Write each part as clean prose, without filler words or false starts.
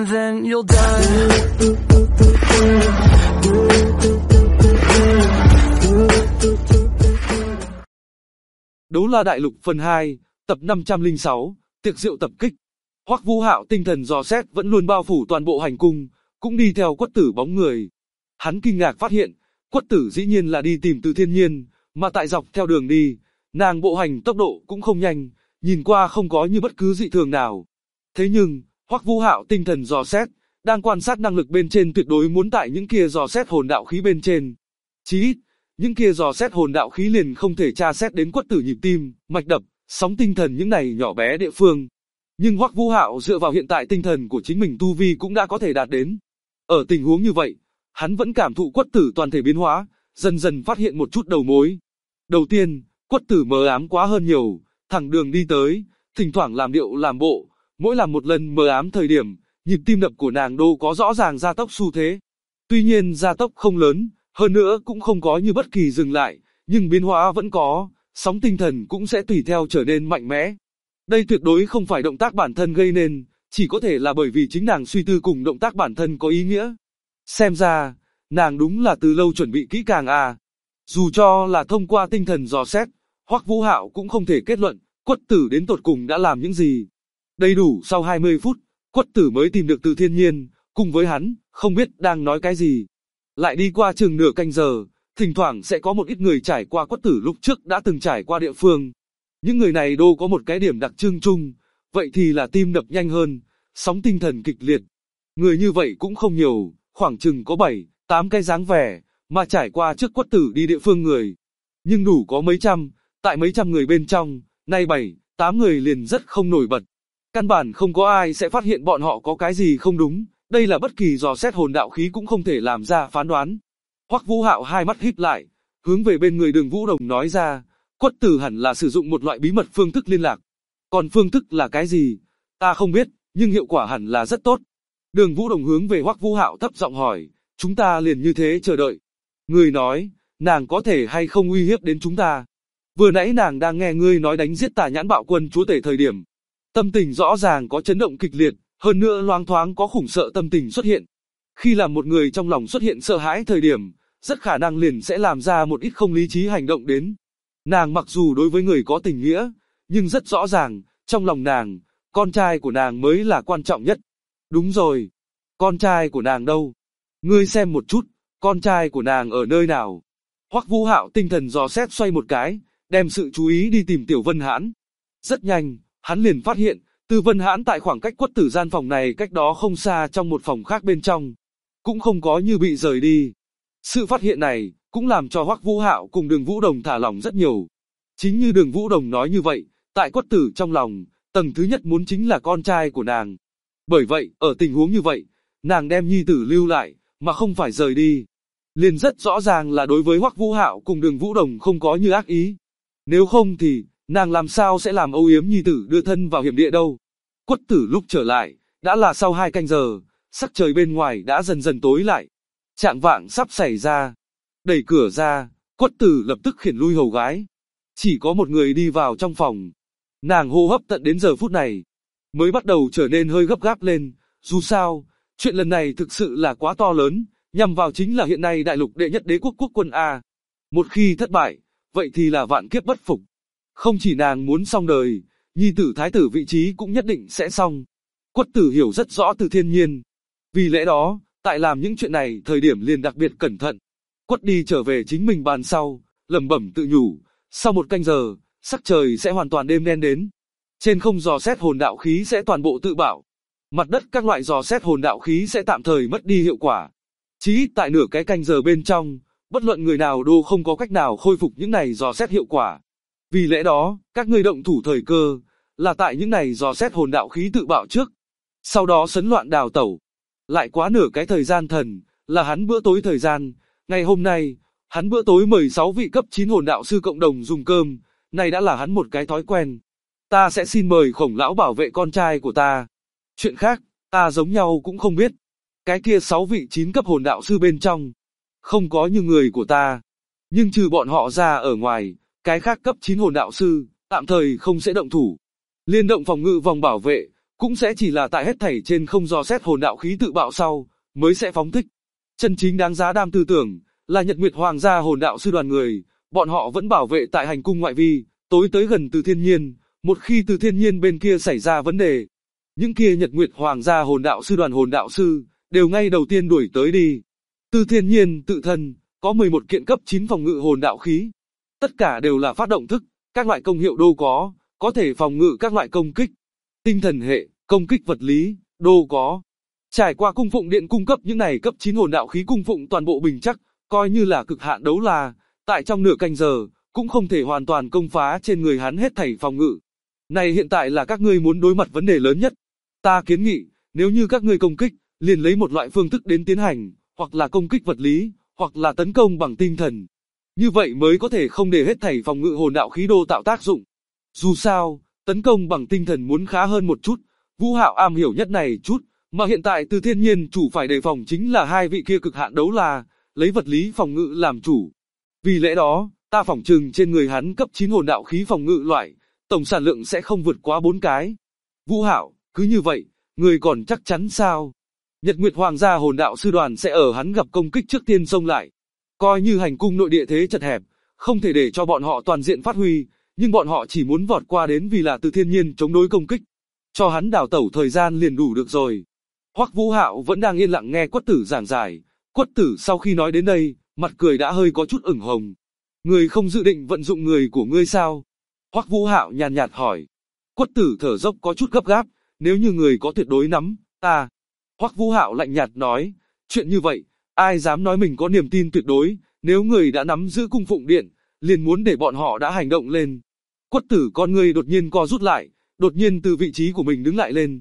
and then you'll die. Đấu La Đại Lục phần 2, tập 506, tiệc rượu tập kích. Hoắc Vũ Hạo tinh thần dò xét vẫn luôn bao phủ toàn bộ hành cung, cũng đi theo Quất Tử bóng người. Hắn kinh ngạc phát hiện, Quất Tử dĩ nhiên là đi tìm Từ Thiên Nhiên, mà tại dọc theo đường đi, nàng bộ hành tốc độ cũng không nhanh, nhìn qua không có như bất cứ dị thường nào. Thế nhưng, Hoắc Vũ Hạo tinh thần dò xét, đang quan sát năng lực bên trên tuyệt đối muốn tại những kia dò xét hồn đạo khí bên trên. Chí ít, những kia dò xét hồn đạo khí liền không thể tra xét đến Quất Tử nhịp tim, mạch đập, sóng tinh thần những này nhỏ bé địa phương. Nhưng Hoắc Vũ Hạo dựa vào hiện tại tinh thần của chính mình tu vi cũng đã có thể đạt đến. Ở tình huống như vậy, hắn vẫn cảm thụ Quất Tử toàn thể biến hóa, dần dần phát hiện một chút đầu mối. Đầu tiên, Quất Tử mờ ám quá hơn nhiều, thẳng đường đi tới, thỉnh thoảng làm điệu làm bộ, mỗi làm một lần mờ ám thời điểm, nhịp tim đập của nàng đô có rõ ràng gia tốc xu thế. Tuy nhiên gia tốc không lớn, hơn nữa cũng không có như bất kỳ dừng lại, nhưng biến hóa vẫn có, sóng tinh thần cũng sẽ tùy theo trở nên mạnh mẽ. Đây tuyệt đối không phải động tác bản thân gây nên, chỉ có thể là bởi vì chính nàng suy tư cùng động tác bản thân có ý nghĩa. Xem ra, nàng đúng là từ lâu chuẩn bị kỹ càng à. Dù cho là thông qua tinh thần dò xét, Hoắc Vũ Hạo cũng không thể kết luận, Quất Tử đến tột cùng đã làm những gì. Đầy đủ sau 20 phút, Quất Tử mới tìm được Từ Thiên Nhiên, cùng với hắn, không biết đang nói cái gì. Lại đi qua chừng nửa canh giờ, thỉnh thoảng sẽ có một ít người trải qua Quất Tử lúc trước đã từng trải qua địa phương. Những người này đô có một cái điểm đặc trưng chung, vậy thì là tim đập nhanh hơn, sóng tinh thần kịch liệt. Người như vậy cũng không nhiều, khoảng chừng có 7-8 cái dáng vẻ, mà trải qua trước Quất Tử đi địa phương người. Nhưng đủ có mấy trăm, tại mấy trăm người bên trong, nay 7-8 người liền rất không nổi bật. Căn bản không có ai sẽ phát hiện bọn họ có cái gì không đúng, đây là bất kỳ dò xét hồn đạo khí cũng không thể làm ra phán đoán. Hoắc Vũ Hạo hai mắt híp lại, hướng về bên người Đường Vũ Đồng nói ra, Quất Tử hẳn là sử dụng một loại bí mật phương thức liên lạc. Còn phương thức là cái gì? Ta không biết, nhưng hiệu quả hẳn là rất tốt. Đường Vũ Đồng hướng về Hoắc Vũ Hạo thấp giọng hỏi, chúng ta liền như thế chờ đợi. Người nói, nàng có thể hay không uy hiếp đến chúng ta? Vừa nãy nàng đang nghe ngươi nói đánh giết Tà Nhãn Bạo Quân chúa tể thời điểm. Tâm tình rõ ràng có chấn động kịch liệt, hơn nữa loáng thoáng có khủng sợ tâm tình xuất hiện. Khi làm một người trong lòng xuất hiện sợ hãi thời điểm, rất khả năng liền sẽ làm ra một ít không lý trí hành động đến. Nàng mặc dù đối với người có tình nghĩa, nhưng rất rõ ràng, trong lòng nàng, con trai của nàng mới là quan trọng nhất. Đúng rồi, con trai của nàng đâu? Ngươi xem một chút, con trai của nàng ở nơi nào? Hoắc Vũ Hạo tinh thần dò xét xoay một cái, đem sự chú ý đi tìm Tiểu Vân Hãn. Rất nhanh, hắn liền phát hiện, Từ Vân Hãn tại khoảng cách Quất Tử gian phòng này cách đó không xa trong một phòng khác bên trong, cũng không có như bị rời đi. Sự phát hiện này cũng làm cho Hoắc Vũ Hạo cùng Đường Vũ Đồng thả lỏng rất nhiều. Chính như Đường Vũ Đồng nói như vậy, tại Quất Tử trong lòng, tầng thứ nhất muốn chính là con trai của nàng. Bởi vậy, ở tình huống như vậy, nàng đem nhi tử lưu lại, mà không phải rời đi. Liền rất rõ ràng là đối với Hoắc Vũ Hạo cùng Đường Vũ Đồng không có như ác ý. Nếu không thì, nàng làm sao sẽ làm âu yếm nhi tử đưa thân vào hiểm địa đâu. Quất Tử lúc trở lại, đã là sau 2 canh giờ, sắc trời bên ngoài đã dần dần tối lại. Trạng vạng sắp xảy ra. Đẩy cửa ra, Quất Tử lập tức khiển lui hầu gái. Chỉ có một người đi vào trong phòng. Nàng hô hấp tận đến giờ phút này, mới bắt đầu trở nên hơi gấp gáp lên. Dù sao, chuyện lần này thực sự là quá to lớn, nhằm vào chính là hiện nay đại lục đệ nhất đế quốc quốc quân A. Một khi thất bại, vậy thì là vạn kiếp bất phục. Không chỉ nàng muốn xong đời, nhi tử thái tử vị trí cũng nhất định sẽ xong. Quất Tử hiểu rất rõ Từ Thiên Nhiên. Vì lẽ đó, tại làm những chuyện này thời điểm liền đặc biệt cẩn thận. Quất đi trở về chính mình bàn sau, lẩm bẩm tự nhủ, sau 1 canh giờ, sắc trời sẽ hoàn toàn đêm đen đến. Trên không dò xét hồn đạo khí sẽ toàn bộ tự bạo. Mặt đất các loại dò xét hồn đạo khí sẽ tạm thời mất đi hiệu quả. Chí ít tại nửa cái canh giờ bên trong, bất luận người nào đô không có cách nào khôi phục những này dò xét hiệu quả. Vì lẽ đó, các ngươi động thủ thời cơ, là tại những này dò xét hồn đạo khí tự bạo trước. Sau đó sấn loạn đào tẩu. Lại quá nửa cái thời gian thần, là hắn bữa tối thời gian. Ngày hôm nay, hắn bữa tối mời 6 vị cấp 9 hồn đạo sư cộng đồng dùng cơm, này đã là hắn một cái thói quen. Ta sẽ xin mời Khổng lão bảo vệ con trai của ta. Chuyện khác, ta giống nhau cũng không biết. Cái kia 6 vị 9 cấp hồn đạo sư bên trong, không có như người của ta. Nhưng trừ bọn họ ra ở ngoài, cái khác cấp 9 hồn đạo sư, tạm thời không sẽ động thủ. Liên động phòng ngự vòng bảo vệ, cũng sẽ chỉ là tại hết thảy trên không dò xét hồn đạo khí tự bạo sau, mới sẽ phóng thích. Chân chính đáng giá đam tư tưởng, là Nhật Nguyệt Hoàng gia hồn đạo sư đoàn người, bọn họ vẫn bảo vệ tại hành cung ngoại vi, tối tới gần Từ Thiên Nhiên, một khi Từ Thiên Nhiên bên kia xảy ra vấn đề, những kia Nhật Nguyệt Hoàng gia hồn đạo sư đoàn hồn đạo sư, đều ngay đầu tiên đuổi tới đi. Từ Thiên Nhiên tự thân, có 11 kiện cấp 9 phòng ngự hồn đạo khí. Tất cả đều là phát động thức, các loại công hiệu đô có thể phòng ngự các loại công kích. Tinh thần hệ, công kích vật lý, đô có. Trải qua cung phụng điện cung cấp những này cấp 9 hồn đạo khí cung phụng toàn bộ bình chắc, coi như là cực hạn đấu la, tại trong nửa canh giờ, cũng không thể hoàn toàn công phá trên người hắn hết thảy phòng ngự. Này hiện tại là các ngươi muốn đối mặt vấn đề lớn nhất. Ta kiến nghị, nếu như các ngươi công kích, liền lấy một loại phương thức đến tiến hành, hoặc là công kích vật lý, hoặc là tấn công bằng tinh thần. Như vậy mới có thể không để hết thảy phòng ngự hồn đạo khí đô tạo tác dụng. Dù sao, tấn công bằng tinh thần muốn khá hơn một chút, Vũ Hạo am hiểu nhất này chút, mà hiện tại Từ Thiên Nhiên chủ phải đề phòng chính là hai vị kia cực hạn đấu la, lấy vật lý phòng ngự làm chủ. Vì lẽ đó, ta phỏng chừng trên người hắn cấp 9 hồn đạo khí phòng ngự loại, tổng sản lượng sẽ không vượt quá 4 cái. Vũ Hạo, cứ như vậy, người còn chắc chắn sao? Nhật Nguyệt Hoàng gia hồn đạo sư đoàn sẽ ở hắn gặp công kích trước tiên xông lại. Coi như hành cung nội địa thế chật hẹp, không thể để cho bọn họ toàn diện phát huy, nhưng bọn họ chỉ muốn vọt qua đến vì là Từ Thiên Nhiên chống đối công kích. Cho hắn đào tẩu thời gian liền đủ được rồi. Hoắc Vũ Hạo vẫn đang yên lặng nghe Quất Tử giảng giải. Quất Tử sau khi nói đến đây, mặt cười đã hơi có chút ửng hồng. Người không dự định vận dụng người của ngươi sao? Hoắc Vũ Hạo nhàn nhạt hỏi. Quất Tử thở dốc có chút gấp gáp, nếu như người có tuyệt đối nắm, ta. Hoắc Vũ Hạo lạnh nhạt nói, chuyện như vậy, ai dám nói mình có niềm tin tuyệt đối, nếu người đã nắm giữ cung phụng điện, liền muốn để bọn họ đã hành động lên. Quất Tử con ngươi đột nhiên co rút lại, đột nhiên từ vị trí của mình đứng lại lên,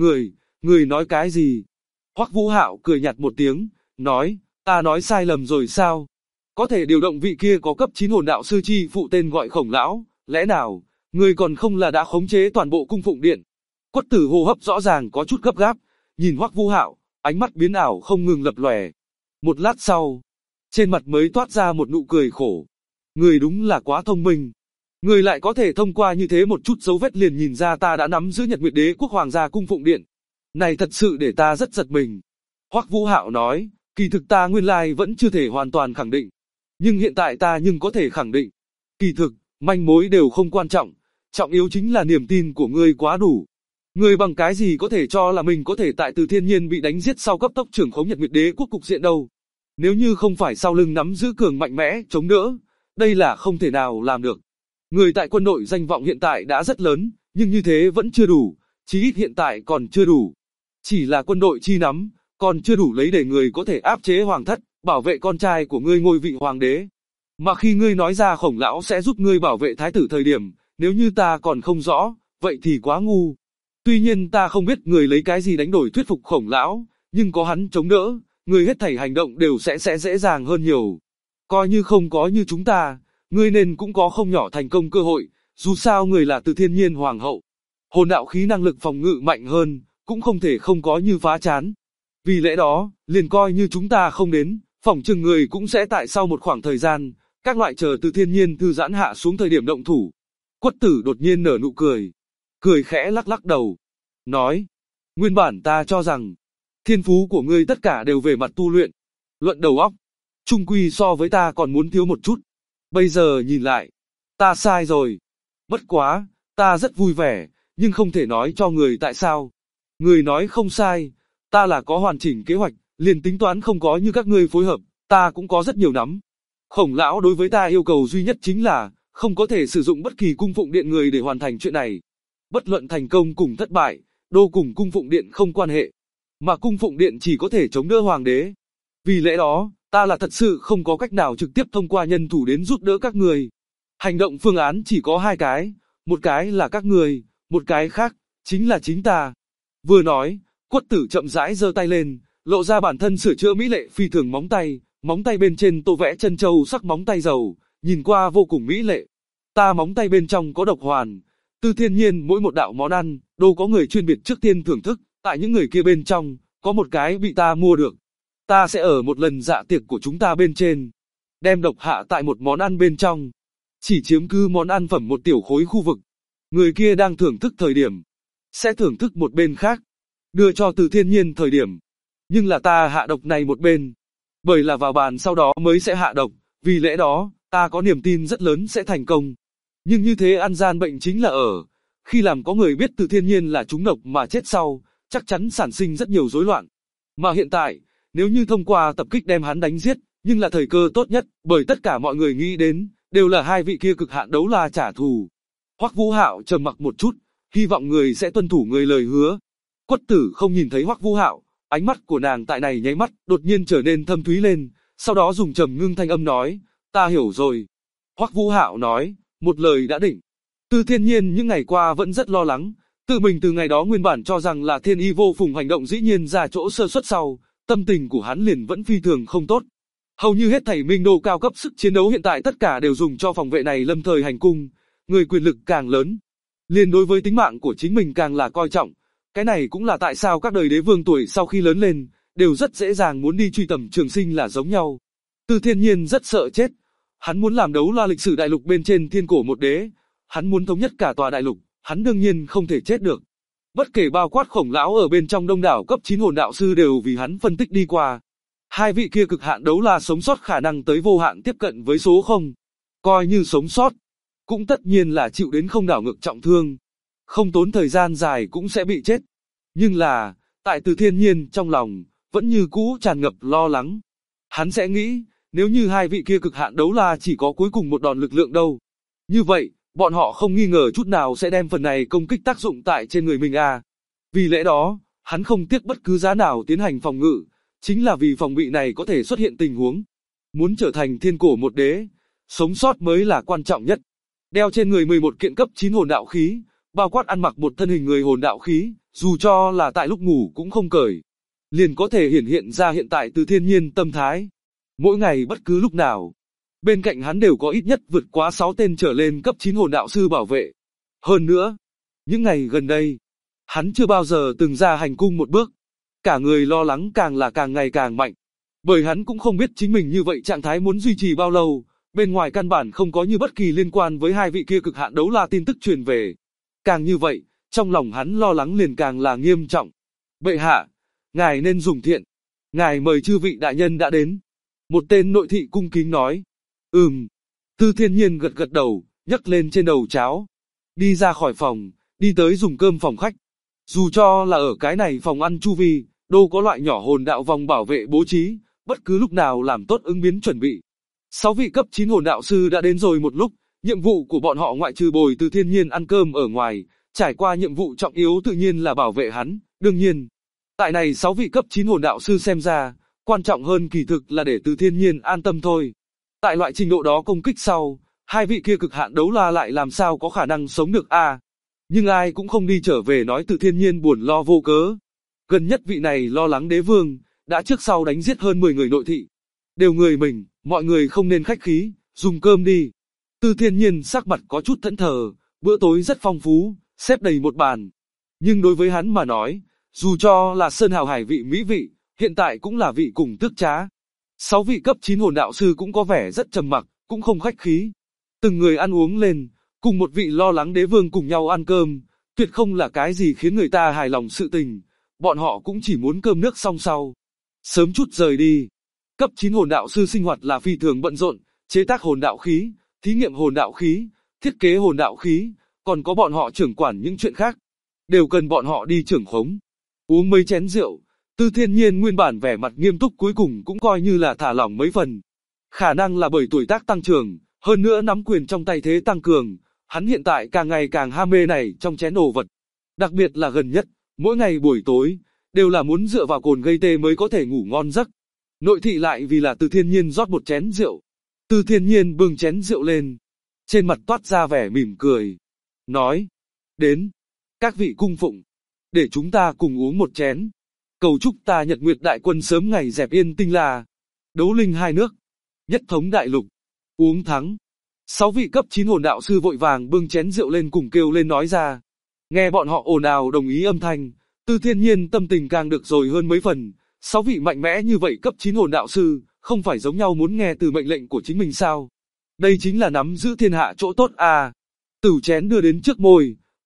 người nói cái gì? Hoắc Vũ Hạo cười nhạt một tiếng, nói, ta nói sai lầm rồi sao? Có thể điều động vị kia có cấp 9 hồn đạo sư chi phụ tên gọi Khổng lão, lẽ nào, người còn không là đã khống chế toàn bộ cung phụng điện? Quất Tử hô hấp rõ ràng có chút gấp gáp, nhìn Hoắc Vũ Hạo, ánh mắt biến ảo không ngừng lập lòe. Một lát sau, trên mặt mới toát ra một nụ cười khổ. Người đúng là quá thông minh. Người lại có thể thông qua như thế một chút dấu vết liền nhìn ra ta đã nắm giữ Nhật Nguyệt Đế quốc hoàng gia cung phụng điện. Này thật sự để ta rất giật mình. Hoắc Vũ Hạo nói, kỳ thực ta nguyên lai vẫn chưa thể hoàn toàn khẳng định. Nhưng hiện tại ta nhưng có thể khẳng định. Kỳ thực, manh mối đều không quan trọng. Trọng yếu chính là niềm tin của ngươi quá đủ. Ngươi bằng cái gì có thể cho là mình có thể tại Từ Thiên Nhiên bị đánh giết sau cấp tốc trưởng khống Nhật Nguyệt Đế quốc cục diện đâu. Nếu như không phải sau lưng nắm giữ cường mạnh mẽ chống đỡ, đây là không thể nào làm được. Người tại quân đội danh vọng hiện tại đã rất lớn, nhưng như thế vẫn chưa đủ, chí ít hiện tại còn chưa đủ. Chỉ là quân đội chi nắm, còn chưa đủ lấy để người có thể áp chế hoàng thất, bảo vệ con trai của ngươi ngôi vị hoàng đế. Mà khi ngươi nói ra Khổng lão sẽ giúp ngươi bảo vệ thái tử thời điểm, nếu như ta còn không rõ, vậy thì quá ngu. Tuy nhiên ta không biết người lấy cái gì đánh đổi thuyết phục Khổng lão, nhưng có hắn chống đỡ, người hết thảy hành động đều sẽ dễ dàng hơn nhiều. Coi như không có như chúng ta, ngươi nên cũng có không nhỏ thành công cơ hội, dù sao người là Từ Thiên Nhiên hoàng hậu. Hồn đạo khí năng lực phòng ngự mạnh hơn, cũng không thể không có như phá chán. Vì lẽ đó, liền coi như chúng ta không đến, phỏng chừng người cũng sẽ tại sau một khoảng thời gian, các loại chờ Từ Thiên Nhiên thư giãn hạ xuống thời điểm động thủ. Quất Tử đột nhiên nở nụ cười, cười khẽ lắc lắc đầu, nói, nguyên bản ta cho rằng, thiên phú của ngươi tất cả đều về mặt tu luyện, luận đầu óc, chung quy so với ta còn muốn thiếu một chút. Bây giờ nhìn lại, ta sai rồi. Bất quá, ta rất vui vẻ, nhưng không thể nói cho người tại sao. Người nói không sai, ta là có hoàn chỉnh kế hoạch, liền tính toán không có như các ngươi phối hợp, ta cũng có rất nhiều nắm. Khổng lão đối với ta yêu cầu duy nhất chính là, không có thể sử dụng bất kỳ cung phụng điện người để hoàn thành chuyện này. Bất luận thành công cùng thất bại, đô cùng cung phụng điện không quan hệ. Mà cung phụng điện chỉ có thể chống đỡ hoàng đế. Vì lẽ đó, ta là thật sự không có cách nào trực tiếp thông qua nhân thủ đến giúp đỡ các người. Hành động phương án chỉ có hai cái, một cái là các người, một cái khác, chính là chính ta. Vừa nói, Quất Tử chậm rãi giơ tay lên, lộ ra bản thân sửa chữa mỹ lệ phi thường móng tay bên trên tô vẽ chân châu sắc móng tay dầu, nhìn qua vô cùng mỹ lệ. Ta móng tay bên trong có độc hoàn, Từ Thiên Nhiên mỗi một đạo món ăn, đều có người chuyên biệt trước tiên thưởng thức, tại những người kia bên trong, có một cái bị ta mua được. Ta sẽ ở một lần dạ tiệc của chúng ta bên trên, đem độc hạ tại một món ăn bên trong, chỉ chiếm cứ món ăn phẩm một tiểu khối khu vực. Người kia đang thưởng thức thời điểm, sẽ thưởng thức một bên khác, đưa cho Từ Thiên Nhiên thời điểm. Nhưng là ta hạ độc này một bên, bởi là vào bàn sau đó mới sẽ hạ độc, vì lẽ đó, ta có niềm tin rất lớn sẽ thành công. Nhưng như thế ăn gian bệnh chính là ở, khi làm có người biết Từ Thiên Nhiên là trúng độc mà chết sau, chắc chắn sản sinh rất nhiều rối loạn. Mà hiện tại, nếu như thông qua tập kích đem hắn đánh giết, nhưng là thời cơ tốt nhất, bởi tất cả mọi người nghĩ đến, đều là hai vị kia cực hạn đấu la trả thù. Hoắc Vũ Hạo trầm mặc một chút, hy vọng người sẽ tuân thủ người lời hứa. Quất Tử không nhìn thấy Hoắc Vũ Hạo, ánh mắt của nàng tại này nháy mắt, đột nhiên trở nên thâm thúy lên, sau đó dùng trầm ngưng thanh âm nói, ta hiểu rồi. Hoắc Vũ Hạo nói, một lời đã định. Từ Thiên Nhiên những ngày qua vẫn rất lo lắng, tự mình từ ngày đó nguyên bản cho rằng là Thiên Y Vô Phùng hành động dĩ nhiên ra chỗ sơ suất sau, tâm tình của hắn liền vẫn phi thường không tốt. Hầu như hết thảy minh đô cao cấp sức chiến đấu hiện tại tất cả đều dùng cho phòng vệ này lâm thời hành cung, người quyền lực càng lớn, liền đối với tính mạng của chính mình càng là coi trọng. Cái này cũng là tại sao các đời đế vương tuổi sau khi lớn lên, đều rất dễ dàng muốn đi truy tầm trường sinh là giống nhau. Từ Thiên Nhiên rất sợ chết, hắn muốn làm đấu la lịch sử đại lục bên trên thiên cổ một đế, hắn muốn thống nhất cả tòa đại lục, hắn đương nhiên không thể chết được. Bất kể bao quát Khổng lão ở bên trong đông đảo cấp 9 hồn đạo sư đều vì hắn phân tích đi qua. Hai vị kia cực hạn đấu la sống sót khả năng tới vô hạn tiếp cận với số 0. Coi như sống sót, cũng tất nhiên là chịu đến không đảo ngược trọng thương. Không tốn thời gian dài cũng sẽ bị chết. Nhưng là, tại Từ Thiên Nhiên trong lòng, vẫn như cũ tràn ngập lo lắng. Hắn sẽ nghĩ, nếu như hai vị kia cực hạn đấu la chỉ có cuối cùng một đòn lực lượng đâu. Như vậy, bọn họ không nghi ngờ chút nào sẽ đem phần này công kích tác dụng tại trên người mình à. Vì lẽ đó, hắn không tiếc bất cứ giá nào tiến hành phòng ngự, chính là vì phòng bị này có thể xuất hiện tình huống. Muốn trở thành thiên cổ một đế, sống sót mới là quan trọng nhất. Đeo trên người 11 kiện cấp 9 hồn đạo khí, bao quát ăn mặc một thân hình người hồn đạo khí, dù cho là tại lúc ngủ cũng không cởi, liền có thể hiển hiện ra hiện tại Từ Thiên Nhiên tâm thái. Mỗi ngày bất cứ lúc nào, bên cạnh hắn đều có ít nhất vượt quá 6 tên trở lên cấp 9 hồn đạo sư bảo vệ. Hơn nữa, những ngày gần đây, hắn chưa bao giờ từng ra hành cung một bước. Cả người lo lắng càng là càng ngày càng mạnh. Bởi hắn cũng không biết chính mình như vậy trạng thái muốn duy trì bao lâu, bên ngoài căn bản không có như bất kỳ liên quan với hai vị kia cực hạn đấu la tin tức truyền về. Càng như vậy, trong lòng hắn lo lắng liền càng là nghiêm trọng. Bệ hạ, ngài nên dùng thiện. Ngài mời chư vị đại nhân đã đến. Một tên nội thị cung kính nói. Từ Thiên Nhiên gật gật đầu, nhấc lên trên đầu cháo. Đi ra khỏi phòng, đi tới dùng cơm phòng khách. Dù cho là ở cái này phòng ăn chu vi, đâu có loại nhỏ hồn đạo vòng bảo vệ bố trí, bất cứ lúc nào làm tốt ứng biến chuẩn bị. 6 vị cấp 9 hồn đạo sư đã đến rồi một lúc, nhiệm vụ của bọn họ ngoại trừ bồi Từ Thiên Nhiên ăn cơm ở ngoài, trải qua nhiệm vụ trọng yếu tự nhiên là bảo vệ hắn, đương nhiên. Tại này 6 vị cấp 9 hồn đạo sư xem ra, quan trọng hơn kỳ thực là để Từ Thiên Nhiên an tâm thôi. Tại loại trình độ đó công kích sau, hai vị kia cực hạn đấu la lại làm sao có khả năng sống được à? Nhưng ai cũng không đi trở về nói Từ Thiên Nhiên buồn lo vô cớ. Gần nhất vị này lo lắng đế vương, đã trước sau đánh giết hơn 10 người nội thị. Đều người mình, mọi người không nên khách khí, dùng cơm đi. Từ Thiên Nhiên sắc mặt có chút thẫn thờ, bữa tối rất phong phú, xếp đầy một bàn. Nhưng đối với hắn mà nói, dù cho là sơn hào hải vị mỹ vị, hiện tại cũng là vị cùng tước trá. 6 vị cấp 9 hồn đạo sư cũng có vẻ rất trầm mặc, cũng không khách khí. Từng người ăn uống lên, cùng một vị lo lắng đế vương cùng nhau ăn cơm, tuyệt không là cái gì khiến người ta hài lòng sự tình. Bọn họ cũng chỉ muốn cơm nước xong sau, sớm chút rời đi. Cấp 9 hồn đạo sư sinh hoạt là phi thường bận rộn, chế tác hồn đạo khí, thí nghiệm hồn đạo khí, thiết kế hồn đạo khí, còn có bọn họ trưởng quản những chuyện khác, đều cần bọn họ đi trưởng khống. Uống mấy chén rượu, Từ Thiên Nhiên nguyên bản vẻ mặt nghiêm túc cuối cùng cũng coi như là thả lỏng mấy phần. Khả năng là bởi tuổi tác tăng trưởng, hơn nữa nắm quyền trong tay thế tăng cường, hắn hiện tại càng ngày càng ham mê này trong chén đồ vật. Đặc biệt là gần nhất, mỗi ngày buổi tối, đều là muốn dựa vào cồn gây tê mới có thể ngủ ngon giấc. Nội thị lại vì là Từ Thiên Nhiên rót một chén rượu. Từ Thiên Nhiên bưng chén rượu lên, trên mặt toát ra vẻ mỉm cười, nói, đến, các vị cung phụng, để chúng ta cùng uống một chén, cầu chúc ta Nhật Nguyệt đại quân sớm ngày dẹp yên tinh la, đấu linh hai nước, nhất thống đại lục, uống thắng. 6 vị cấp 9 hồn đạo sư vội vàng bưng chén rượu lên cùng kêu lên nói ra. Nghe bọn họ ồn ào đồng ý âm thanh, Từ Thiên Nhiên tâm tình càng được rồi hơn mấy phần. 6 vị mạnh mẽ như vậy cấp 9 hồn đạo sư, không phải giống nhau muốn nghe từ mệnh lệnh của chính mình sao? Đây chính là nắm giữ thiên hạ chỗ tốt à. Tửu chén đưa đến trước môi,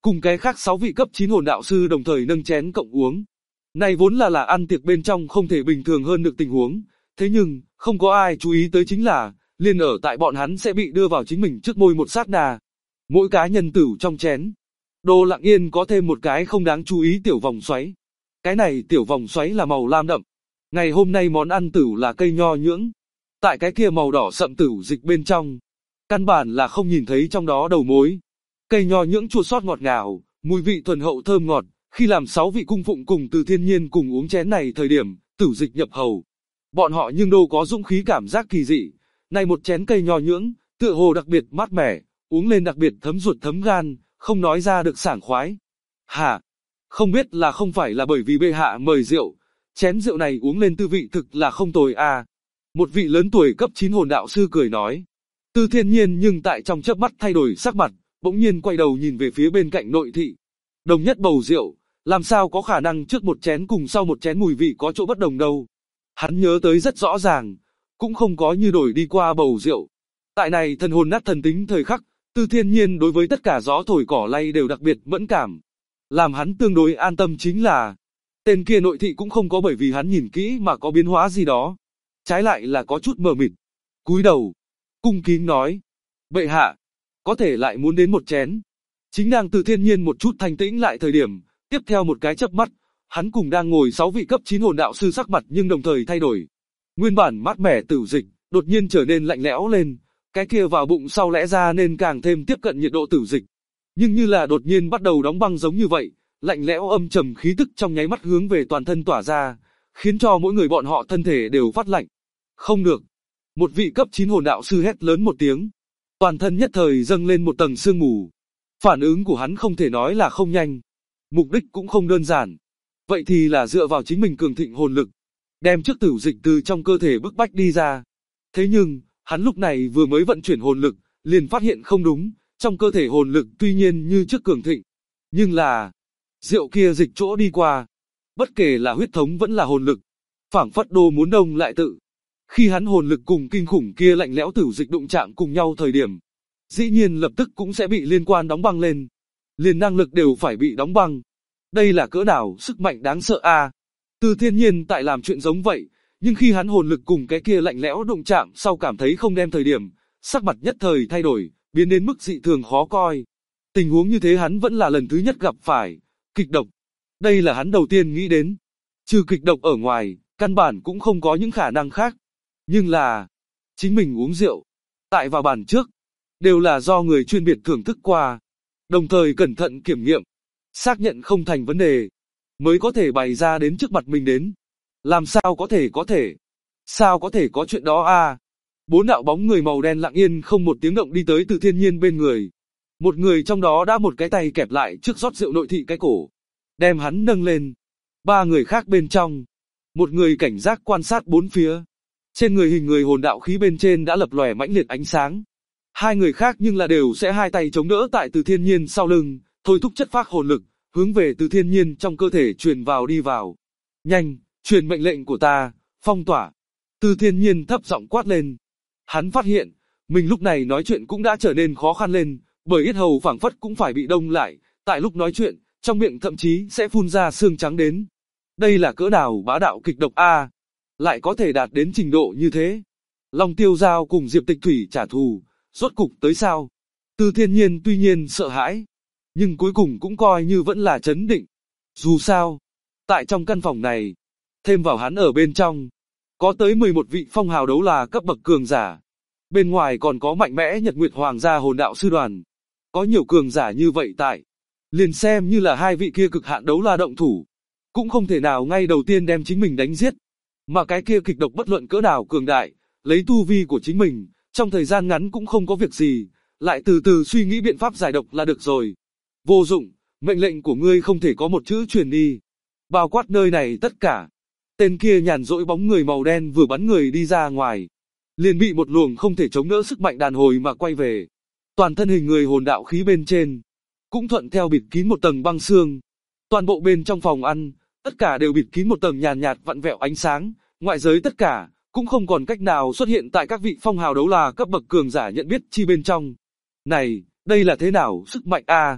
cùng cái khác 6 vị cấp 9 hồn đạo sư đồng thời nâng chén cộng uống. Này vốn là ăn tiệc bên trong không thể bình thường hơn được tình huống, thế nhưng, không có ai chú ý tới chính là, liền ở tại bọn hắn sẽ bị đưa vào chính mình trước môi một sát na. Mỗi cá nhân tửu trong chén, Đồ Lặng Yên có thêm một cái không đáng chú ý tiểu vòng xoáy. Cái này tiểu vòng xoáy là màu lam đậm. Ngày hôm nay món ăn tửu là cây nho nhưỡng. Tại cái kia màu đỏ sậm tửu dịch bên trong, căn bản là không nhìn thấy trong đó đầu mối. Cây nho nhưỡng chua xót ngọt ngào, mùi vị thuần hậu thơm ngọt, khi làm 6 vị cung phụng cùng Từ Thiên Nhiên cùng uống chén này thời điểm, tửu dịch nhập hầu. Bọn họ nhưng đâu có dũng khí cảm giác kỳ dị. Này một chén cây nho nhưỡng, tựa hồ đặc biệt mát mẻ, uống lên đặc biệt thấm ruột thấm gan, không nói ra được sảng khoái. Hả? Không biết là không phải là bởi vì bệ hạ mời rượu, chén rượu này uống lên tư vị thực là không tồi à. Một vị lớn tuổi cấp 9 hồn đạo sư cười nói. Từ Thiên Nhiên nhưng tại trong chớp mắt thay đổi sắc mặt, bỗng nhiên quay đầu nhìn về phía bên cạnh nội thị. Đồng nhất bầu rượu, làm sao có khả năng trước một chén cùng sau một chén mùi vị có chỗ bất đồng đâu. Hắn nhớ tới rất rõ ràng, cũng không có như đổi đi qua bầu rượu. Tại này thần hồn nát thần tính thời khắc, Từ Thiên Nhiên đối với tất cả gió thổi cỏ lay đều đặc biệt mẫn cảm. Làm hắn tương đối an tâm chính là, tên kia nội thị cũng không có bởi vì hắn nhìn kỹ mà có biến hóa gì đó. Trái lại là có chút mờ mịt. Cúi đầu, cung kính nói, bệ hạ, có thể lại muốn đến một chén. Chính đang Từ Thiên Nhiên một chút thanh tĩnh lại thời điểm, tiếp theo một cái chớp mắt, hắn cùng đang ngồi 6 vị cấp 9 hồn đạo sư sắc mặt nhưng đồng thời thay đổi. Nguyên bản mát mẻ tửu dịch, đột nhiên trở nên lạnh lẽo lên, cái kia vào bụng sau lẽ ra nên càng thêm tiếp cận nhiệt độ tửu dịch. Nhưng như là đột nhiên bắt đầu đóng băng giống như vậy, lạnh lẽo âm trầm khí tức trong nháy mắt hướng về toàn thân tỏa ra, khiến cho mỗi người bọn họ thân thể đều phát lạnh. Không được. Một vị cấp 9 hồn đạo sư hét lớn một tiếng. Toàn thân nhất thời dâng lên một tầng sương mù. Phản ứng của hắn không thể nói là không nhanh. Mục đích cũng không đơn giản. Vậy thì là dựa vào chính mình cường thịnh hồn lực, đem trước tửu dịch từ trong cơ thể bức bách đi ra. Thế nhưng, hắn lúc này vừa mới vận chuyển hồn lực, liền phát hiện không đúng, trong cơ thể hồn lực tuy nhiên như trước cường thịnh, nhưng là rượu kia dịch chỗ đi qua, bất kể là huyết thống vẫn là hồn lực, phảng phất đô muốn đông lại tự. Khi hắn hồn lực cùng kinh khủng kia lạnh lẽo tửu dịch đụng chạm cùng nhau thời điểm, dĩ nhiên lập tức cũng sẽ bị liên quan đóng băng lên, liền năng lực đều phải bị đóng băng. Đây là cỡ nào sức mạnh đáng sợ a. Từ Thiên Nhiên tại làm chuyện giống vậy, nhưng khi hắn hồn lực cùng cái kia lạnh lẽo đụng chạm sau cảm thấy không đem thời điểm, sắc mặt nhất thời thay đổi, biến đến mức dị thường khó coi. Tình huống như thế hắn vẫn là lần thứ nhất gặp phải, kịch độc. Đây là hắn đầu tiên nghĩ đến. Trừ kịch độc ở ngoài, căn bản cũng không có những khả năng khác. Nhưng là, chính mình uống rượu, tại vào bàn trước, đều là do người chuyên biệt thưởng thức qua, đồng thời cẩn thận kiểm nghiệm, xác nhận không thành vấn đề, mới có thể bày ra đến trước mặt mình đến. Làm sao có thể, sao có thể có chuyện đó a? Bốn đạo bóng người màu đen lặng yên không một tiếng động đi tới Từ Thiên Nhiên bên người. Một người trong đó đã một cái tay kẹp lại trước rót rượu nội thị cái cổ, đem hắn nâng lên. Ba người khác bên trong, một người cảnh giác quan sát bốn phía. Trên người hình người hồn đạo khí bên trên đã lập lòe mãnh liệt ánh sáng. Hai người khác nhưng là đều sẽ hai tay chống đỡ tại Từ Thiên Nhiên sau lưng, thôi thúc chất phác hồn lực, hướng về Từ Thiên Nhiên trong cơ thể truyền vào đi vào. Nhanh, truyền mệnh lệnh của ta, phong tỏa. Từ Thiên Nhiên thấp giọng quát lên. Hắn phát hiện, mình lúc này nói chuyện cũng đã trở nên khó khăn lên, bởi yết hầu phảng phất cũng phải bị đông lại, tại lúc nói chuyện, trong miệng thậm chí sẽ phun ra xương trắng đến. Đây là cỡ nào bá đạo kịch độc a, lại có thể đạt đến trình độ như thế. Long Tiêu Giao cùng Diệp Tịch Thủy trả thù, rốt cục tới sao? Từ Thiên Nhiên tuy nhiên sợ hãi, nhưng cuối cùng cũng coi như vẫn là trấn định. Dù sao, tại trong căn phòng này, thêm vào hắn ở bên trong, có tới 11 vị phong hào đấu là cấp bậc cường giả. Bên ngoài còn có mạnh mẽ Nhật Nguyệt Hoàng gia hồn đạo sư đoàn. Có nhiều cường giả như vậy tại, liền xem như là hai vị kia cực hạn đấu la động thủ, cũng không thể nào ngay đầu tiên đem chính mình đánh giết. Mà cái kia kịch độc bất luận cỡ nào cường đại, lấy tu vi của chính mình, trong thời gian ngắn cũng không có việc gì, lại từ từ suy nghĩ biện pháp giải độc là được rồi. Vô dụng, mệnh lệnh của ngươi không thể có một chữ truyền đi. Bao quát nơi này tất cả. Tên kia nhàn rỗi bóng người màu đen vừa bắn người đi ra ngoài, liền bị một luồng không thể chống đỡ sức mạnh đàn hồi mà quay về. Toàn thân hình người hồn đạo khí bên trên, cũng thuận theo bịt kín một tầng băng xương. Toàn bộ bên trong phòng ăn, tất cả đều bịt kín một tầng nhàn nhạt vặn vẹo ánh sáng, ngoại giới tất cả, cũng không còn cách nào xuất hiện tại các vị phong hào đấu la cấp bậc cường giả nhận biết chi bên trong. Này, đây là thế nào sức mạnh a?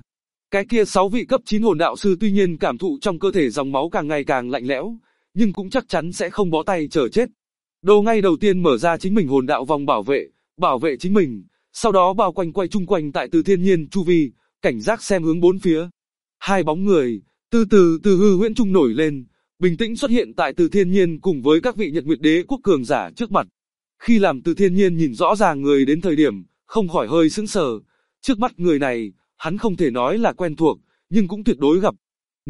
Cái kia 6 vị cấp 9 hồn đạo sư tuy nhiên cảm thụ trong cơ thể dòng máu càng ngày càng lạnh lẽo, nhưng cũng chắc chắn sẽ không bó tay chờ chết. Đồ ngay đầu tiên mở ra chính mình hồn đạo vòng bảo vệ chính mình, sau đó bao quanh quay chung quanh tại Từ Thiên Nhiên chu vi, cảnh giác xem hướng bốn phía. Hai bóng người, từ từ từ hư huyễn trung nổi lên, bình tĩnh xuất hiện tại Từ Thiên Nhiên cùng với các vị Nhật Nguyệt Đế quốc cường giả trước mặt. Khi làm Từ Thiên Nhiên nhìn rõ ràng người đến thời điểm, không khỏi hơi sững sờ. Trước mắt người này, hắn không thể nói là quen thuộc, nhưng cũng tuyệt đối gặp.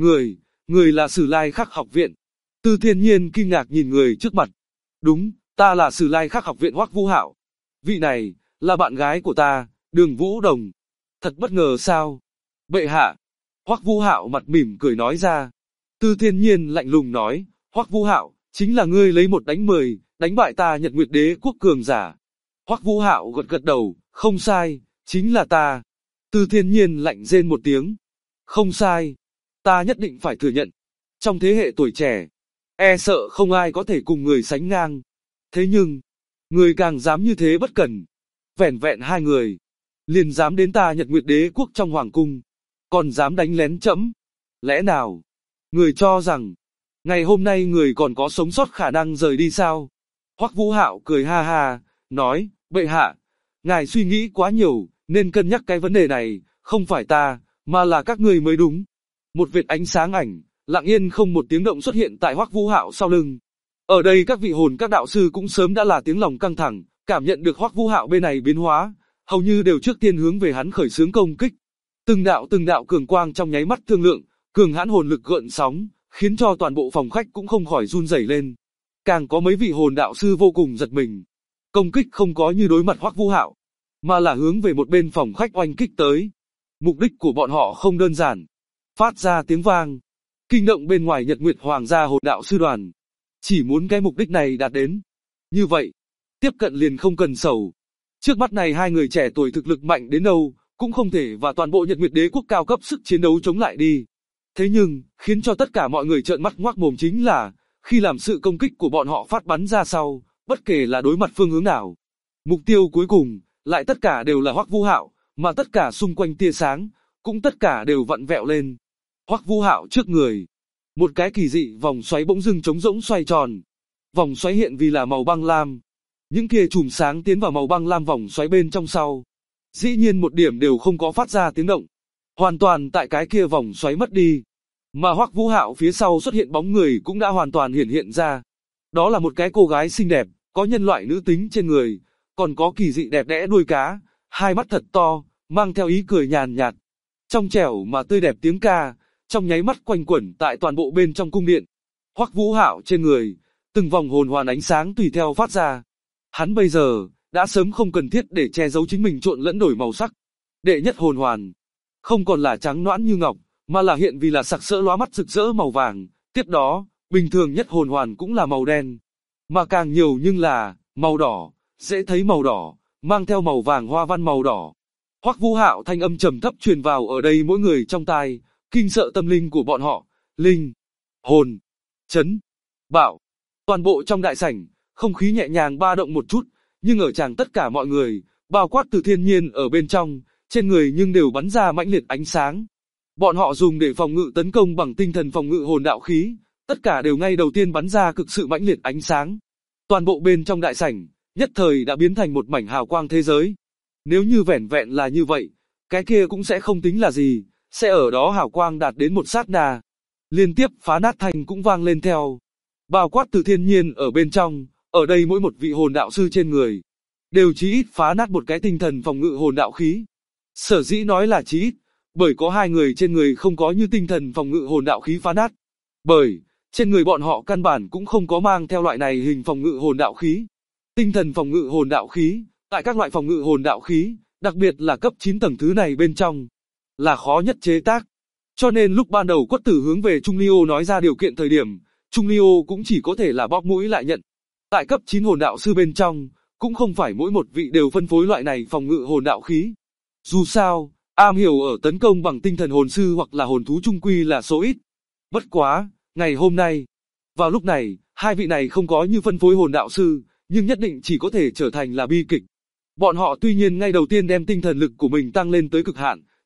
Người là Sử Lai Khắc học viện. Từ Thiên Nhiên kinh ngạc nhìn người trước mặt. Đúng, ta là Sử Lai Khắc học viện Hoắc Vũ Hạo. Vị này, là bạn gái của ta, Đường Vũ Đồng. Thật bất ngờ sao? Bệ hạ. Hoắc Vũ Hạo mặt mỉm cười nói ra. Từ Thiên Nhiên lạnh lùng nói, Hoắc Vũ Hạo, chính là ngươi lấy 1 đánh 10, đánh bại ta Nhật Nguyệt Đế quốc cường giả. Hoắc Vũ Hạo gật đầu, không sai, chính là ta. Từ Thiên Nhiên lạnh rên một tiếng. Không sai, ta nhất định phải thừa nhận. Trong thế hệ tuổi trẻ, e sợ không ai có thể cùng người sánh ngang. Thế nhưng, người càng dám như thế bất cẩn. Vẻn vẹn 2 người, liền dám đến ta Nhật Nguyệt Đế quốc trong hoàng cung, còn dám đánh lén trẫm. Lẽ nào, người cho rằng, ngày hôm nay người còn có sống sót khả năng rời đi sao? Hoắc Vũ Hạo cười ha ha, nói, bệ hạ, ngài suy nghĩ quá nhiều, nên cân nhắc cái vấn đề này, không phải ta, mà là các ngươi mới đúng. Một vệt ánh sáng ảnh, lặng yên không một tiếng động xuất hiện tại Hoắc Vũ Hạo sau lưng. Ở đây các vị hồn các đạo sư cũng sớm đã là tiếng lòng căng thẳng, cảm nhận được Hoắc Vũ Hạo bên này biến hóa, hầu như đều trước tiên hướng về hắn khởi xướng công kích. Từng đạo cường quang trong nháy mắt thương lượng, cường hãn hồn lực gợn sóng, khiến cho toàn bộ phòng khách cũng không khỏi run rẩy lên. Càng có mấy vị hồn đạo sư vô cùng giật mình. Công kích không có như đối mặt Hoắc Vũ Hạo, mà là hướng về một bên phòng khách oanh kích tới. Mục đích của bọn họ không đơn giản, phát ra tiếng vang, kinh động bên ngoài Nhật Nguyệt Hoàng gia hồn đạo sư đoàn. Chỉ muốn cái mục đích này đạt đến. Như vậy, tiếp cận liền không cần sầu. Trước mắt này 2 người trẻ tuổi thực lực mạnh đến đâu, cũng không thể và toàn bộ Nhật Nguyệt Đế quốc cao cấp sức chiến đấu chống lại đi. Thế nhưng, khiến cho tất cả mọi người trợn mắt ngoác mồm chính là, khi làm sự công kích của bọn họ phát bắn ra sau, bất kể là đối mặt phương hướng nào, mục tiêu cuối cùng, lại tất cả đều là Hoắc Vũ Hạo, mà tất cả xung quanh tia sáng, cũng tất cả đều vặn vẹo lên. Hoắc Vũ Hạo trước người, một cái kỳ dị vòng xoáy bỗng dưng trống rỗng xoay tròn. Vòng xoáy hiện vì là màu băng lam. Những kia chùm sáng tiến vào màu băng lam vòng xoáy bên trong sau. Dĩ nhiên một điểm đều không có phát ra tiếng động. Hoàn toàn tại cái kia vòng xoáy mất đi. Mà Hoắc Vũ Hạo phía sau xuất hiện bóng người cũng đã hoàn toàn hiện ra. Đó là một cái cô gái xinh đẹp, có nhân loại nữ tính trên người, còn có kỳ dị đẹp đẽ đuôi cá, hai mắt thật to, mang theo ý cười nhàn nhạt. Trong trẻo mà tươi đẹp tiếng ca, trong nháy mắt quanh quẩn tại toàn bộ bên trong cung điện. Hoắc Vũ Hạo trên người, từng vòng hồn hoàn ánh sáng tùy theo phát ra. Hắn bây giờ, đã sớm không cần thiết để che giấu chính mình trộn lẫn đổi màu sắc. Đệ nhất hồn hoàn, không còn là trắng nõn như ngọc, mà là hiện vì là sặc sỡ lóa mắt rực rỡ màu vàng. Tiếp đó, bình thường nhất hồn hoàn cũng là màu đen. Mà càng nhiều nhưng là, màu đỏ, dễ thấy màu đỏ, mang theo màu vàng hoa văn màu đỏ. Hoắc Vũ Hạo thanh âm trầm thấp truyền vào ở đây mỗi người trong tai, kinh sợ tâm linh của bọn họ. Linh, hồn, chấn, bạo. Toàn bộ trong đại sảnh, không khí nhẹ nhàng ba động một chút, nhưng ở tràng tất cả mọi người, bao quát Từ Thiên Nhiên ở bên trong, trên người nhưng đều bắn ra mãnh liệt ánh sáng. Bọn họ dùng để phòng ngự tấn công bằng tinh thần phòng ngự hồn đạo khí, tất cả đều ngay đầu tiên bắn ra cực sự mãnh liệt ánh sáng. Toàn bộ bên trong đại sảnh, nhất thời đã biến thành một mảnh hào quang thế giới. Nếu như vẻn vẹn là như vậy, cái kia cũng sẽ không tính là gì, sẽ ở đó hào quang đạt đến một sát na. Liên tiếp phá nát thành cũng vang lên theo. Bao quát Từ Thiên Nhiên ở bên trong, ở đây mỗi một vị hồn đạo sư trên người, đều chí ít phá nát một cái tinh thần phòng ngự hồn đạo khí. Sở dĩ nói là chí ít, bởi có 2 người trên người không có như tinh thần phòng ngự hồn đạo khí phá nát. Bởi, trên người bọn họ căn bản cũng không có mang theo loại này hình phòng ngự hồn đạo khí. Tinh thần phòng ngự hồn đạo khí, tại các loại phòng ngự hồn đạo khí, đặc biệt là cấp 9 tầng thứ này bên trong, là khó nhất chế tác. Cho nên lúc ban đầu Quất Tử hướng về Trung Ly Ô nói ra điều kiện thời điểm, Trung Ly Ô cũng chỉ có thể là bóp mũi lại nhận. Tại cấp 9 hồn đạo sư bên trong, cũng không phải mỗi một vị đều phân phối loại này phòng ngự hồn đạo khí. Dù sao, am hiểu ở tấn công bằng tinh thần hồn sư hoặc là hồn thú trung quy là số ít. Bất quá, ngày hôm nay, vào lúc này, 2 vị này không có như phân phối hồn đạo sư, nhưng nhất định chỉ có thể trở thành là bi kịch. Bọn họ tuy nhiên ngay đầu tiên đem tinh thần lực của mình tăng lên tới cực hạn,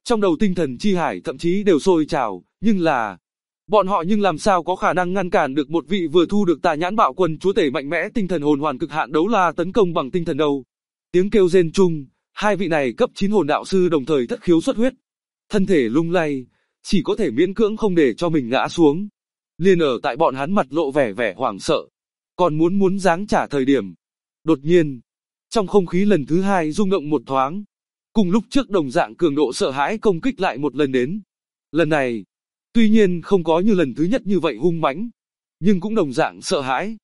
Trong đầu tinh thần chi hải thậm chí đều sôi trào, nhưng bọn họ làm sao có khả năng ngăn cản được một vị vừa thu được tà nhãn bạo quân chúa tể mạnh mẽ tinh thần hồn hoàn cực hạn đấu la tấn công bằng tinh thần đâu. Tiếng kêu rên chung, hai vị này cấp 9 hồn đạo sư đồng thời thất khiếu xuất huyết. Thân thể lung lay, chỉ có thể miễn cưỡng không để cho mình ngã xuống. Liền ở tại bọn hắn mặt lộ vẻ hoảng sợ, còn muốn giáng trả thời điểm. Đột nhiên, trong không khí lần thứ hai rung động một thoáng. Cùng lúc trước đồng dạng cường độ sợ hãi công kích lại một lần đến. Lần này, tuy nhiên không có như lần thứ nhất như vậy hung mãnh, nhưng cũng đồng dạng sợ hãi.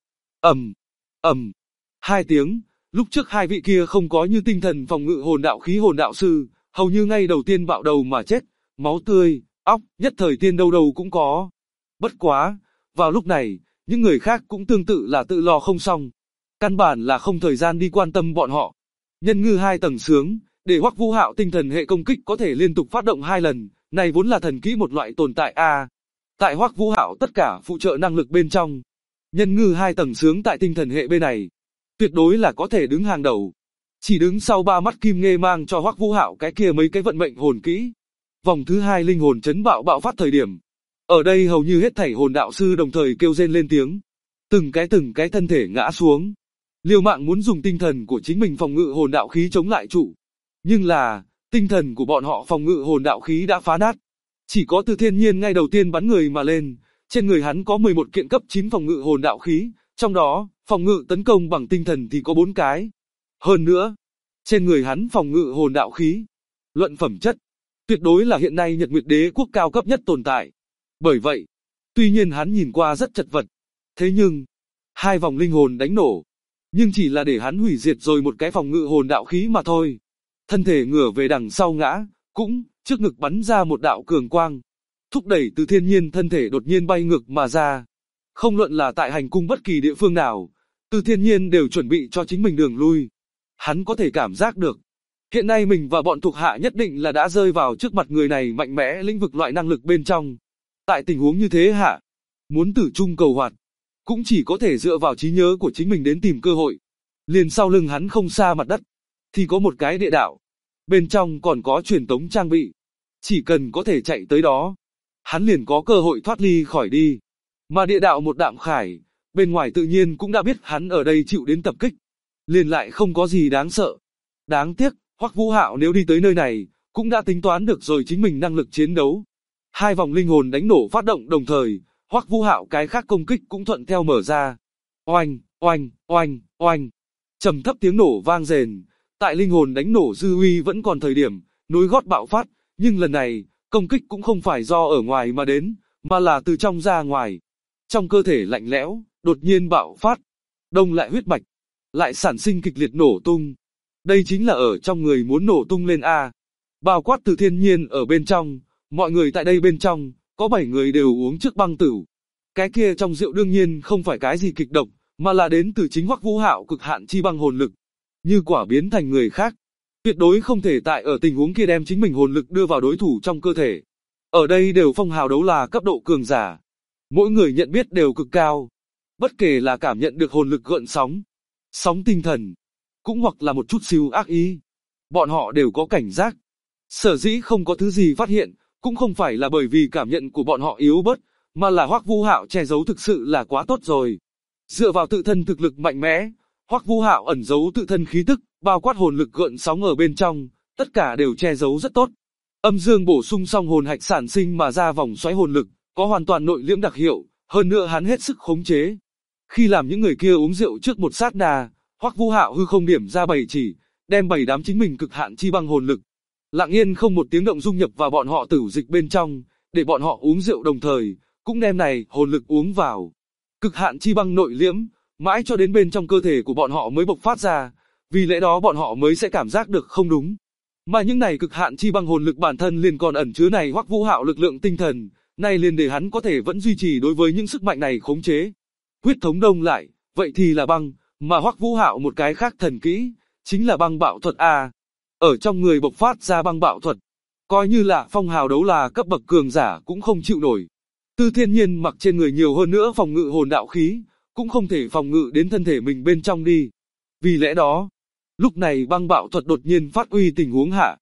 ầm, 2 tiếng, lúc trước hai vị kia không có như tinh thần phòng ngự hồn đạo khí hồn đạo sư, hầu như ngay đầu tiên bạo đầu mà chết, máu tươi, óc, nhất thời tiên đâu cũng có. Bất quá, vào lúc này, những người khác cũng tương tự là tự lo không xong. Căn bản là không thời gian đi quan tâm bọn họ. Nhân ngư 2 tầng sướng, để Hoắc Vũ Hạo tinh thần hệ công kích có thể liên tục phát động 2 lần, này vốn là thần kỹ một loại tồn tại a. Tại Hoắc Vũ Hạo tất cả phụ trợ năng lực bên trong, nhân ngư 2 tầng sướng tại tinh thần hệ bên này, tuyệt đối là có thể đứng hàng đầu. Chỉ đứng sau 3 mắt kim nghe mang cho Hoắc Vũ Hạo cái kia mấy cái vận mệnh hồn kỹ. Vòng thứ 2 linh hồn chấn bạo phát thời điểm. Ở đây hầu như hết thảy hồn đạo sư đồng thời kêu rên lên tiếng. Từng cái thân thể ngã xuống. Liều mạng muốn dùng tinh thần của chính mình phòng ngự hồn đạo khí chống lại trụ. Nhưng là, tinh thần của bọn họ phòng ngự hồn đạo khí đã phá nát. Chỉ có Từ Thiên Nhiên ngay đầu tiên bắn người mà lên. Trên người hắn có 11 kiện cấp 9 phòng ngự hồn đạo khí. Trong đó, phòng ngự tấn công bằng tinh thần thì có 4 cái. Hơn nữa, trên người hắn phòng ngự hồn đạo khí, luận phẩm chất, tuyệt đối là hiện nay Nhật Nguyệt Đế quốc cao cấp nhất tồn tại. Bởi vậy, tuy nhiên hắn nhìn qua rất chật vật, thế nhưng, 2 vòng linh hồn đánh nổ, nhưng chỉ là để hắn hủy diệt rồi một cái phòng ngự hồn đạo khí mà thôi. Thân thể ngửa về đằng sau ngã, cũng, trước ngực bắn ra một đạo cường quang, thúc đẩy Từ Thiên Nhiên thân thể đột nhiên bay ngược mà ra. Không luận là tại hành cung bất kỳ địa phương nào, Từ Thiên Nhiên đều chuẩn bị cho chính mình đường lui. Hắn có thể cảm giác được, hiện nay mình và bọn thuộc hạ nhất định là đã rơi vào trước mặt người này mạnh mẽ lĩnh vực loại năng lực bên trong. Tại tình huống như thế hạ, muốn tử trung cầu hoạt, cũng chỉ có thể dựa vào trí nhớ của chính mình đến tìm cơ hội. Liền sau lưng hắn không xa mặt đất, thì có một cái địa đạo. Bên trong còn có truyền tống trang bị. Chỉ cần có thể chạy tới đó, hắn liền có cơ hội thoát ly khỏi đi. Mà địa đạo một đạm khải, bên ngoài tự nhiên cũng đã biết hắn ở đây chịu đến tập kích. Liền lại không có gì đáng sợ. Đáng tiếc, Hoắc Vũ Hạo nếu đi tới nơi này, cũng đã tính toán được rồi chính mình năng lực chiến đấu. 2 vòng linh hồn đánh nổ phát động đồng thời, Hoắc Vũ Hạo cái khác công kích cũng thuận theo mở ra. Oanh, oanh, oanh, oanh. Trầm thấp tiếng nổ vang rền, tại linh hồn đánh nổ dư uy vẫn còn thời điểm, nối gót bạo phát, nhưng lần này, công kích cũng không phải do ở ngoài mà đến, mà là từ trong ra ngoài. Trong cơ thể lạnh lẽo, đột nhiên bạo phát, đông lại huyết mạch, lại sản sinh kịch liệt nổ tung. Đây chính là ở trong người muốn nổ tung lên a. Bao quát Từ Thiên Nhiên ở bên trong, mọi người tại đây bên trong, có 7 người đều uống trước băng tử. Cái kia trong rượu đương nhiên không phải cái gì kịch độc, mà là đến từ chính Hoắc Vũ Hạo cực hạn chi băng hồn lực. Như quả biến thành người khác, tuyệt đối không thể tại ở tình huống kia đem chính mình hồn lực đưa vào đối thủ trong cơ thể. Ở đây đều phong hào đấu là cấp độ cường giả. Mỗi người nhận biết đều cực cao. Bất kể là cảm nhận được hồn lực gợn sóng, sóng tinh thần, cũng hoặc là một chút xíu ác ý. Bọn họ đều có cảnh giác. Sở dĩ không có thứ gì phát hiện, cũng không phải là bởi vì cảm nhận của bọn họ yếu bớt, mà là Hoắc Vũ Hạo che giấu thực sự là quá tốt rồi. Dựa vào tự thân thực lực mạnh mẽ, Hoắc Vũ Hạo ẩn giấu tự thân khí tức, bao quát hồn lực gợn sóng ở bên trong, tất cả đều che giấu rất tốt. Âm dương bổ sung xong hồn hạch sản sinh mà ra vòng xoáy hồn lực, có hoàn toàn nội liễm đặc hiệu, hơn nữa hắn hết sức khống chế. Khi làm những người kia uống rượu trước một sát na, Hoắc Vũ Hạo hư không điểm ra 7 chỉ, đem 7 đám chính mình cực hạn chi băng hồn lực, lặng yên không một tiếng động dung nhập vào bọn họ tử dịch bên trong, để bọn họ uống rượu đồng thời, cũng đem này hồn lực uống vào. Cực hạn chi băng nội liễm, mãi cho đến bên trong cơ thể của bọn họ mới bộc phát ra, vì lẽ đó bọn họ mới sẽ cảm giác được không đúng. Mà những này cực hạn chi băng hồn lực bản thân liền còn ẩn chứa này Hoắc Vũ Hạo lực lượng tinh thần, này liền để hắn có thể vẫn duy trì đối với những sức mạnh này khống chế. Huyết thống đông lại, vậy thì là băng, mà Hoắc Vũ Hạo một cái khác thần kỹ, chính là băng bạo thuật a. Ở trong người bộc phát ra băng bạo thuật, coi như là phong hào đấu là cấp bậc cường giả cũng không chịu nổi. Từ Thiên Nhiên mặc trên người nhiều hơn nữa phòng ngự hồn đạo khí, cũng không thể phòng ngự đến thân thể mình bên trong đi. Vì lẽ đó, lúc này băng bạo thuật đột nhiên phát uy tình huống hạ.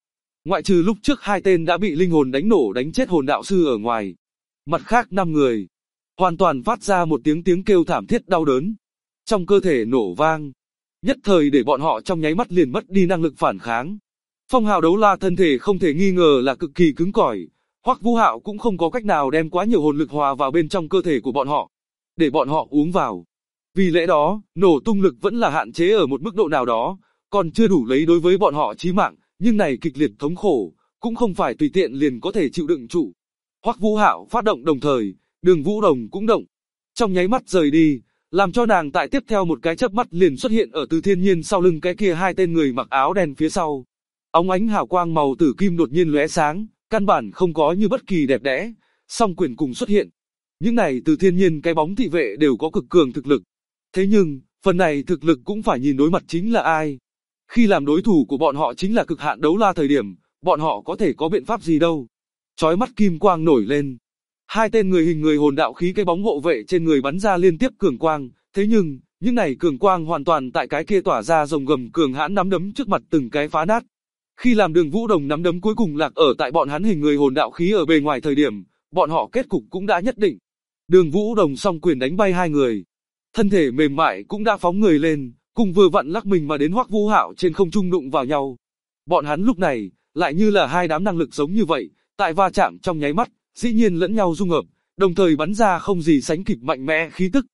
ngoại trừ lúc trước 2 tên đã bị linh hồn đánh nổ đánh chết hồn đạo sư ở ngoài. Mặt khác 5 người, hoàn toàn phát ra một tiếng kêu thảm thiết đau đớn. Trong cơ thể nổ vang, nhất thời để bọn họ trong nháy mắt liền mất đi năng lực phản kháng. Phong hào đấu la thân thể không thể nghi ngờ là cực kỳ cứng cỏi, Hoắc Vũ Hạo cũng không có cách nào đem quá nhiều hồn lực hòa vào bên trong cơ thể của bọn họ, để bọn họ uống vào. Vì lẽ đó, nổ tung lực vẫn là hạn chế ở một mức độ nào đó, còn chưa đủ lấy đối với bọn họ chí mạng, nhưng này kịch liệt thống khổ, cũng không phải tùy tiện liền có thể chịu đựng trụ. Hoắc Vũ Hạo phát động đồng thời, Đường Vũ Đồng cũng động. Trong nháy mắt rời đi, làm cho nàng tại tiếp theo một cái chớp mắt liền xuất hiện ở Từ Thiên Nhiên sau lưng cái kia 2 tên người mặc áo đen phía sau. Óng ánh hào quang màu tử kim đột nhiên lóe sáng, căn bản không có như bất kỳ đẹp đẽ, song quyền cùng xuất hiện. Những này Từ Thiên Nhiên cái bóng thị vệ đều có cực cường thực lực. Thế nhưng, phần này thực lực cũng phải nhìn đối mặt chính là ai. Khi làm đối thủ của bọn họ chính là cực hạn đấu la thời điểm, bọn họ có thể có biện pháp gì đâu. Chói mắt kim quang nổi lên. 2 tên người hình người hồn đạo khí cái bóng hộ vệ trên người bắn ra liên tiếp cường quang, thế nhưng, những này cường quang hoàn toàn tại cái kia tỏa ra rồng gầm cường hãn nắm đấm trước mặt từng cái phá nát. Khi làm Đường Vũ Đồng nắm đấm cuối cùng lạc ở tại bọn hắn hình người hồn đạo khí ở bề ngoài thời điểm, bọn họ kết cục cũng đã nhất định. Đường Vũ Đồng song quyền đánh bay 2 người, thân thể mềm mại cũng đã phóng người lên, cùng vừa vặn lắc mình mà đến Hoắc Vũ Hạo trên không trung đụng vào nhau. Bọn hắn lúc này, lại như là 2 đám năng lực giống như vậy, tại va chạm trong nháy mắt, dĩ nhiên lẫn nhau dung hợp, đồng thời bắn ra không gì sánh kịp mạnh mẽ khí tức.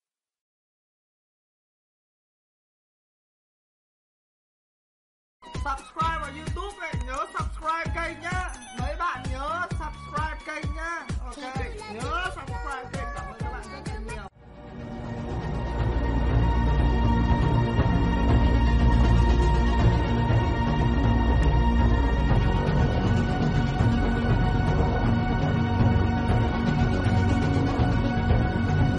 Subscribe vào YouTube này, nhớ subscribe kênh nhá. Mấy bạn nhớ subscribe kênh nhá. Ok, nhớ.